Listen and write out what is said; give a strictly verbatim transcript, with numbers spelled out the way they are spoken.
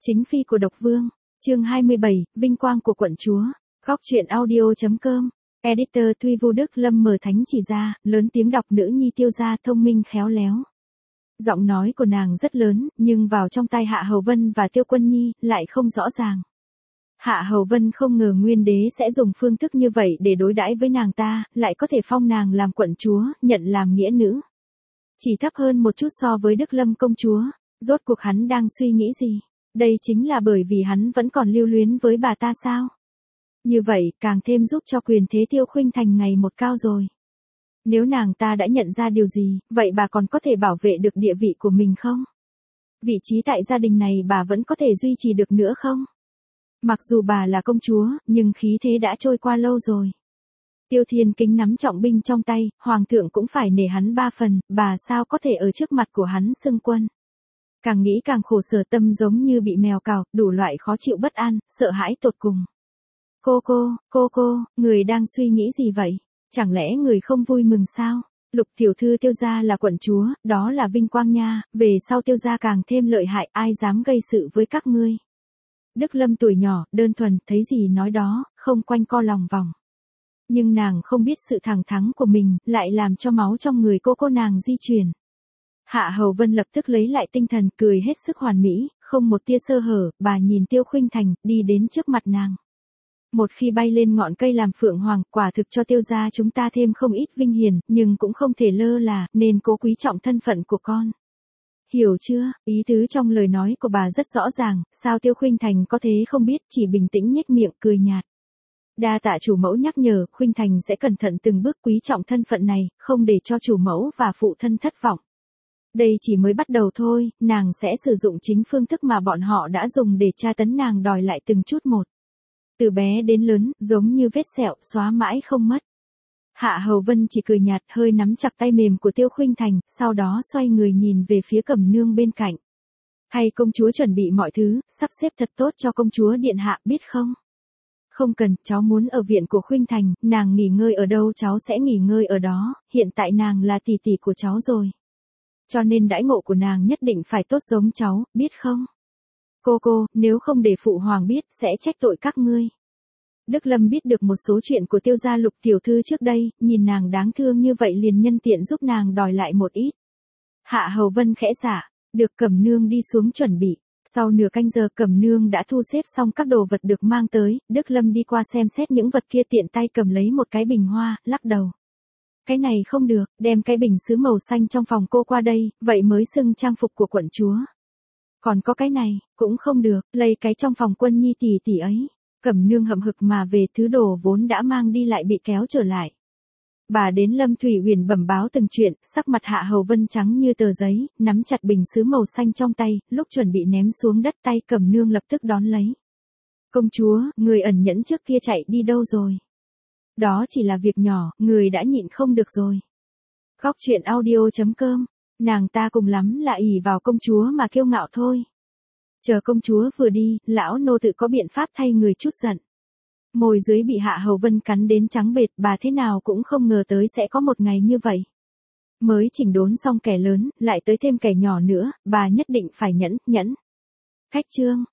Chính phi của độc vương, chương hai mươi bảy, vinh quang của quận chúa, góc truyện audio.com, editor Thuy Vu Đức Lâm mở thánh chỉ ra, lớn tiếng đọc nữ nhi Tiêu gia thông minh khéo léo. Giọng nói của nàng rất lớn, nhưng vào trong tai Hạ Hầu Vân và Tiêu Quân Nhi, lại không rõ ràng. Hạ Hầu Vân không ngờ Nguyên đế sẽ dùng phương thức như vậy để đối đãi với nàng ta, lại có thể phong nàng làm quận chúa, nhận làm nghĩa nữ. Chỉ thấp hơn một chút so với Đức Lâm công chúa, rốt cuộc hắn đang suy nghĩ gì? Đây chính là bởi vì hắn vẫn còn lưu luyến với bà ta sao? Như vậy, càng thêm giúp cho quyền thế Tiêu Khuynh Thành ngày một cao rồi. Nếu nàng ta đã nhận ra điều gì, vậy bà còn có thể bảo vệ được địa vị của mình không? Vị trí tại gia đình này bà vẫn có thể duy trì được nữa không? Mặc dù bà là công chúa, nhưng khí thế đã trôi qua lâu rồi. Tiêu Thiên Kính nắm trọng binh trong tay, hoàng thượng cũng phải nể hắn ba phần, bà sao có thể ở trước mặt của hắn xưng quân. Càng nghĩ càng khổ sở, tâm giống như bị mèo cào, đủ loại khó chịu bất an, sợ hãi tột cùng. Cô cô, cô cô, người đang suy nghĩ gì vậy? Chẳng lẽ người không vui mừng sao? Lục tiểu thư Tiêu gia là quận chúa, đó là vinh quang nha, về sau Tiêu gia càng thêm lợi hại, ai dám gây sự với các ngươi. Đức Lâm tuổi nhỏ, đơn thuần, thấy gì nói đó, không quanh co lòng vòng. Nhưng nàng không biết sự thẳng thắn của mình, lại làm cho máu trong người cô cô nàng di chuyển. Hạ Hầu Vân lập tức lấy lại tinh thần, cười hết sức hoàn mỹ, không một tia sơ hở, bà nhìn Tiêu Khuynh Thành, đi đến trước mặt nàng. Một khi bay lên ngọn cây làm phượng hoàng, quả thực cho Tiêu gia chúng ta thêm không ít vinh hiển, nhưng cũng không thể lơ là, nên cố quý trọng thân phận của con. Hiểu chưa, ý tứ trong lời nói của bà rất rõ ràng, sao Tiêu Khuynh Thành có thế không biết, chỉ bình tĩnh nhếch miệng cười nhạt. Đa tạ chủ mẫu nhắc nhở, Khuynh Thành sẽ cẩn thận từng bước quý trọng thân phận này, không để cho chủ mẫu và phụ thân thất vọng. Đây chỉ mới bắt đầu thôi, nàng sẽ sử dụng chính phương thức mà bọn họ đã dùng để tra tấn nàng đòi lại từng chút một. Từ bé đến lớn, giống như vết sẹo, xóa mãi không mất. Hạ Hầu Vân chỉ cười nhạt, hơi nắm chặt tay mềm của Tiêu Khuynh Thành, sau đó xoay người nhìn về phía Cẩm Nương bên cạnh. Hay công chúa chuẩn bị mọi thứ, sắp xếp thật tốt cho công chúa điện hạ, biết không? Không cần, cháu muốn ở viện của Khuynh Thành, nàng nghỉ ngơi ở đâu cháu sẽ nghỉ ngơi ở đó, hiện tại nàng là tỷ tỷ của cháu rồi. Cho nên đãi ngộ của nàng nhất định phải tốt giống cháu, biết không? Cô cô, nếu không để phụ hoàng biết, sẽ trách tội các ngươi. Đức Lâm biết được một số chuyện của Tiêu gia Lục tiểu thư trước đây, nhìn nàng đáng thương như vậy liền nhân tiện giúp nàng đòi lại một ít. Hạ Hầu Vân khẽ dạ, được Cẩm Nương đi xuống chuẩn bị. Sau nửa canh giờ Cẩm Nương đã thu xếp xong các đồ vật được mang tới, Đức Lâm đi qua xem xét những vật kia tiện tay cầm lấy một cái bình hoa, lắc đầu. Cái này không được, đem cái bình sứ màu xanh trong phòng cô qua đây, vậy mới xưng trang phục của quận chúa. Còn có cái này, cũng không được, lấy cái trong phòng Quân Nhi tỷ tỷ ấy. Cẩm Nương hậm hực mà về, thứ đồ vốn đã mang đi lại bị kéo trở lại. Bà đến Lâm Thủy Huyền bẩm báo từng chuyện, sắc mặt Hạ Hầu Vân trắng như tờ giấy, nắm chặt bình sứ màu xanh trong tay, lúc chuẩn bị ném xuống đất tay Cẩm Nương lập tức đón lấy. Công chúa, người ẩn nhẫn trước kia chạy đi đâu rồi? Đó chỉ là việc nhỏ, người đã nhịn không được rồi. Góc truyện audio.com, nàng ta cùng lắm là ỷ vào công chúa mà kiêu ngạo thôi. Chờ công chúa vừa đi, lão nô tự có biện pháp thay người chút giận. Môi dưới bị Hạ Hầu Vân cắn đến trắng bệt, bà thế nào cũng không ngờ tới sẽ có một ngày như vậy. Mới chỉnh đốn xong kẻ lớn, lại tới thêm kẻ nhỏ nữa, bà nhất định phải nhẫn, nhẫn. Khách chương.